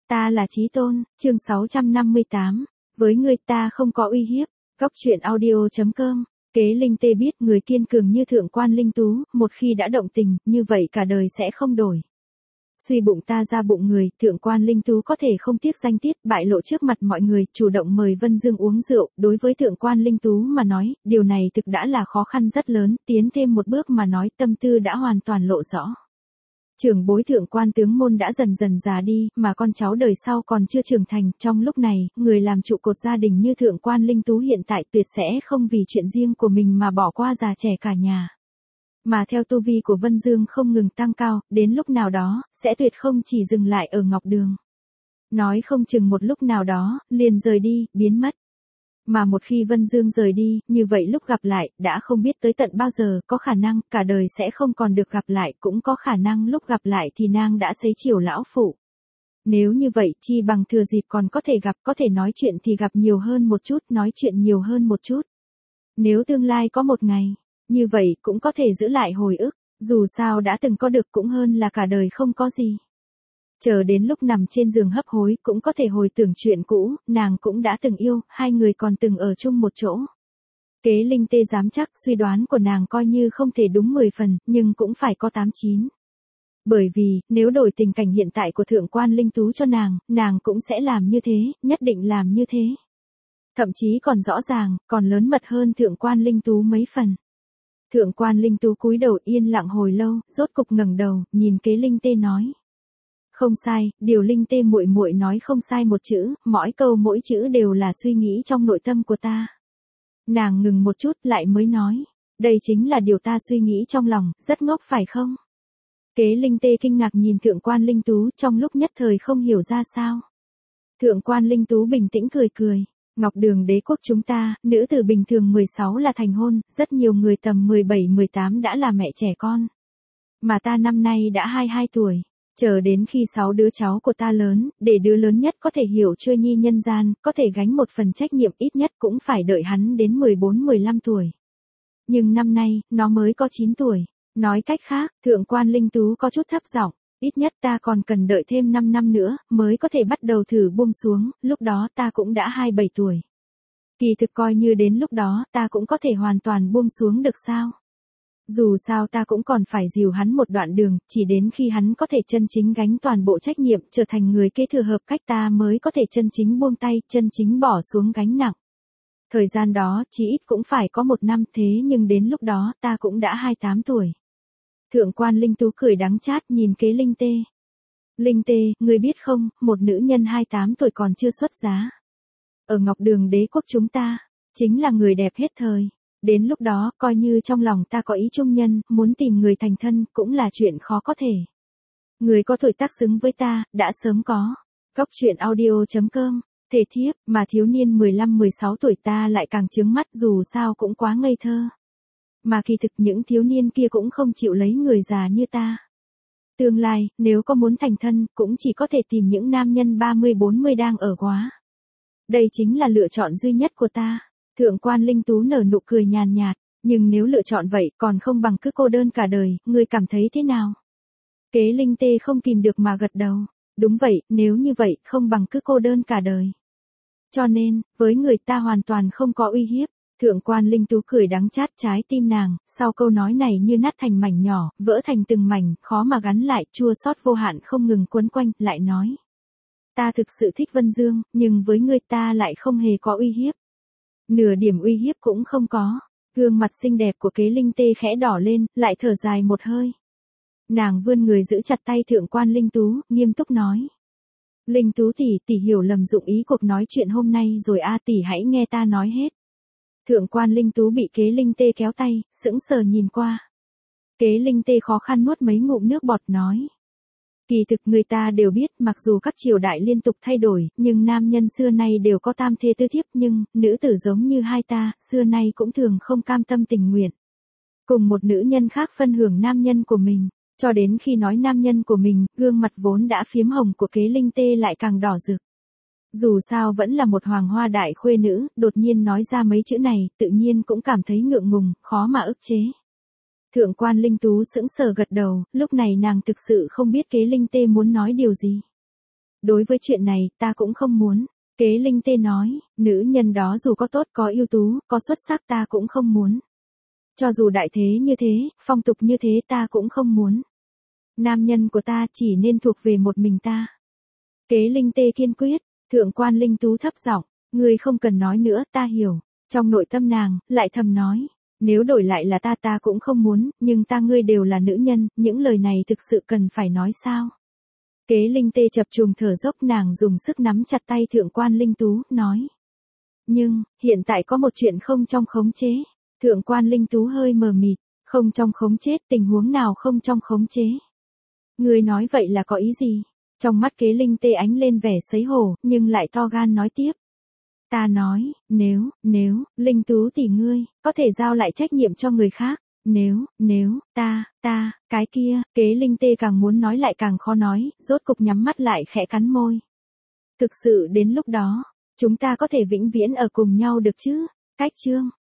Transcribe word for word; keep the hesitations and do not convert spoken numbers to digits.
Ta là Chí Tôn, chương sáu trăm năm mươi tám. Với người ta không có uy hiếp. Góc truyện audio chấm com. Kế Linh Tê biết người kiên cường như Thượng quan Linh Tú, một khi đã động tình, như vậy cả đời sẽ không đổi. Suy bụng ta ra bụng người, Thượng quan Linh Tú có thể không tiếc danh tiết, bại lộ trước mặt mọi người, chủ động mời Vân Dương uống rượu. Đối với Thượng quan Linh Tú mà nói, điều này thực đã là khó khăn rất lớn, tiến thêm một bước mà nói tâm tư đã hoàn toàn lộ rõ. Trưởng bối Thượng quan tướng môn đã dần dần già đi, mà con cháu đời sau còn chưa trưởng thành. Trong lúc này, người làm trụ cột gia đình như Thượng quan Linh Tú hiện tại tuyệt sẽ không vì chuyện riêng của mình mà bỏ qua già trẻ cả nhà. Mà theo tu vi của Vân Dương không ngừng tăng cao, đến lúc nào đó, sẽ tuyệt không chỉ dừng lại ở Ngọc Đường. Nói không chừng một lúc nào đó, liền rời đi, biến mất. Mà một khi Vân Dương rời đi, như vậy lúc gặp lại, đã không biết tới tận bao giờ, có khả năng, cả đời sẽ không còn được gặp lại, cũng có khả năng lúc gặp lại thì nàng đã sấy chiều lão phụ. Nếu như vậy, chi bằng thừa dịp còn có thể gặp, có thể nói chuyện thì gặp nhiều hơn một chút, nói chuyện nhiều hơn một chút. Nếu tương lai có một ngày, như vậy cũng có thể giữ lại hồi ức, dù sao đã từng có được cũng hơn là cả đời không có gì. Chờ đến lúc nằm trên giường hấp hối cũng có thể hồi tưởng chuyện cũ, nàng cũng đã từng yêu, hai người còn từng ở chung một chỗ. Kế Linh Tê dám chắc suy đoán của nàng coi như không thể đúng mười phần, nhưng cũng phải có tám chín. Bởi vì, nếu đổi tình cảnh hiện tại của Thượng quan Linh Tú cho nàng, nàng cũng sẽ làm như thế, nhất định làm như thế. Thậm chí còn rõ ràng, còn lớn mật hơn Thượng quan Linh Tú mấy phần. Thượng quan Linh Tú cúi đầu yên lặng hồi lâu, rốt cục ngẩng đầu, nhìn Kế Linh Tê nói. Không sai, điều Linh Tê muội muội nói không sai một chữ, mỗi câu mỗi chữ đều là suy nghĩ trong nội tâm của ta. Nàng ngừng một chút lại mới nói, đây chính là điều ta suy nghĩ trong lòng, rất ngốc phải không? Kế Linh Tê kinh ngạc nhìn Thượng quan Linh Tú, trong lúc nhất thời không hiểu ra sao. Thượng quan Linh Tú bình tĩnh cười cười, Ngọc Đường đế quốc chúng ta, nữ tử bình thường mười sáu là thành hôn, rất nhiều người tầm mười bảy mười tám đã là mẹ trẻ con. Mà ta năm nay đã hai mươi hai tuổi. Chờ đến khi sáu đứa cháu của ta lớn, để đứa lớn nhất có thể hiểu trôi nhi nhân gian, có thể gánh một phần trách nhiệm ít nhất cũng phải đợi hắn đến mười bốn mười lăm tuổi. Nhưng năm nay, nó mới có chín tuổi. Nói cách khác, Thượng quan Linh Tú có chút thấp giọng, ít nhất ta còn cần đợi thêm năm năm nữa, mới có thể bắt đầu thử buông xuống, lúc đó ta cũng đã hai mươi bảy tuổi. Kỳ thực coi như đến lúc đó, ta cũng có thể hoàn toàn buông xuống được sao? Dù sao ta cũng còn phải dìu hắn một đoạn đường, chỉ đến khi hắn có thể chân chính gánh toàn bộ trách nhiệm, trở thành người kế thừa hợp cách ta mới có thể chân chính buông tay, chân chính bỏ xuống gánh nặng. Thời gian đó, chỉ ít cũng phải có một năm, thế nhưng đến lúc đó, ta cũng đã hai mươi tám tuổi. Thượng quan Linh Tú cười đắng chát nhìn Kế Linh Tê. Linh Tê, ngươi biết không, một nữ nhân hai mươi tám tuổi còn chưa xuất giá. Ở Ngọc Đường đế quốc chúng ta, chính là người đẹp hết thời. Đến lúc đó, coi như trong lòng ta có ý trung nhân, muốn tìm người thành thân, cũng là chuyện khó có thể. Người có tuổi tác xứng với ta, đã sớm có. Góc truyện audio chấm com. Thể thiếp, mà thiếu niên mười lăm mười sáu tuổi ta lại càng trướng mắt, dù sao cũng quá ngây thơ. Mà kỳ thực những thiếu niên kia cũng không chịu lấy người già như ta. Tương lai, nếu có muốn thành thân, cũng chỉ có thể tìm những nam nhân ba mươi bốn mươi đang ở quá. Đây chính là lựa chọn duy nhất của ta. Thượng quan Linh Tú nở nụ cười nhàn nhạt, nhưng nếu lựa chọn vậy còn không bằng cứ cô đơn cả đời, ngươi cảm thấy thế nào? Kế Linh Tê không kìm được mà gật đầu, đúng vậy, nếu như vậy không bằng cứ cô đơn cả đời. Cho nên, với người ta hoàn toàn không có uy hiếp. Thượng quan Linh Tú cười đắng chát trái tim nàng, sau câu nói này như nát thành mảnh nhỏ, vỡ thành từng mảnh, khó mà gắn lại, chua xót vô hạn không ngừng quấn quanh, lại nói. Ta thực sự thích Vân Dương, nhưng với người ta lại không hề có uy hiếp. Nửa điểm uy hiếp cũng không có. Gương mặt xinh đẹp của Kế Linh Tê khẽ đỏ lên, lại thở dài một hơi. Nàng vươn người giữ chặt tay Thượng quan Linh Tú, nghiêm túc nói. Linh Tú tỷ, tỷ hiểu lầm dụng ý cuộc nói chuyện hôm nay rồi a, tỷ hãy nghe ta nói hết. Thượng quan Linh Tú bị Kế Linh Tê kéo tay, sững sờ nhìn qua. Kế Linh Tê khó khăn nuốt mấy ngụm nước bọt nói. Kỳ thực người ta đều biết, mặc dù các triều đại liên tục thay đổi, nhưng nam nhân xưa nay đều có tam thê tứ thiếp, nhưng, nữ tử giống như hai ta, xưa nay cũng thường không cam tâm tình nguyện. Cùng một nữ nhân khác phân hưởng nam nhân của mình, cho đến khi nói nam nhân của mình, gương mặt vốn đã phiếm hồng của Kế Linh Tê lại càng đỏ rực. Dù sao vẫn là một hoàng hoa đại khuê nữ, đột nhiên nói ra mấy chữ này, tự nhiên cũng cảm thấy ngượng ngùng, khó mà ức chế. Thượng quan Linh Tú sững sờ gật đầu, lúc này nàng thực sự không biết Kế Linh Tê muốn nói điều gì. Đối với chuyện này, ta cũng không muốn. Kế Linh Tê nói, nữ nhân đó dù có tốt, có ưu tú, có xuất sắc ta cũng không muốn. Cho dù đại thế như thế, phong tục như thế ta cũng không muốn. Nam nhân của ta chỉ nên thuộc về một mình ta. Kế Linh Tê kiên quyết, Thượng quan Linh Tú thấp giọng, ngươi không cần nói nữa, ta hiểu. Trong nội tâm nàng, lại thầm nói, nếu đổi lại là ta ta cũng không muốn, nhưng ta ngươi đều là nữ nhân, những lời này thực sự cần phải nói sao? Kế Linh Tê chập trùng thở dốc, nàng dùng sức nắm chặt tay Thượng quan Linh Tú, nói. Nhưng, hiện tại có một chuyện không trong khống chế. Thượng quan Linh Tú hơi mờ mịt, không trong khống chế, tình huống nào không trong khống chế? Ngươi nói vậy là có ý gì? Trong mắt Kế Linh Tê ánh lên vẻ xấu hổ, nhưng lại to gan nói tiếp. Ta nói, nếu, nếu, Linh Tú tỷ ngươi, có thể giao lại trách nhiệm cho người khác. Nếu, nếu, ta, ta, cái kia, Kế Linh Tê càng muốn nói lại càng khó nói, rốt cục nhắm mắt lại khẽ cắn môi. Thực sự đến lúc đó, chúng ta có thể vĩnh viễn ở cùng nhau được chứ? Cách chương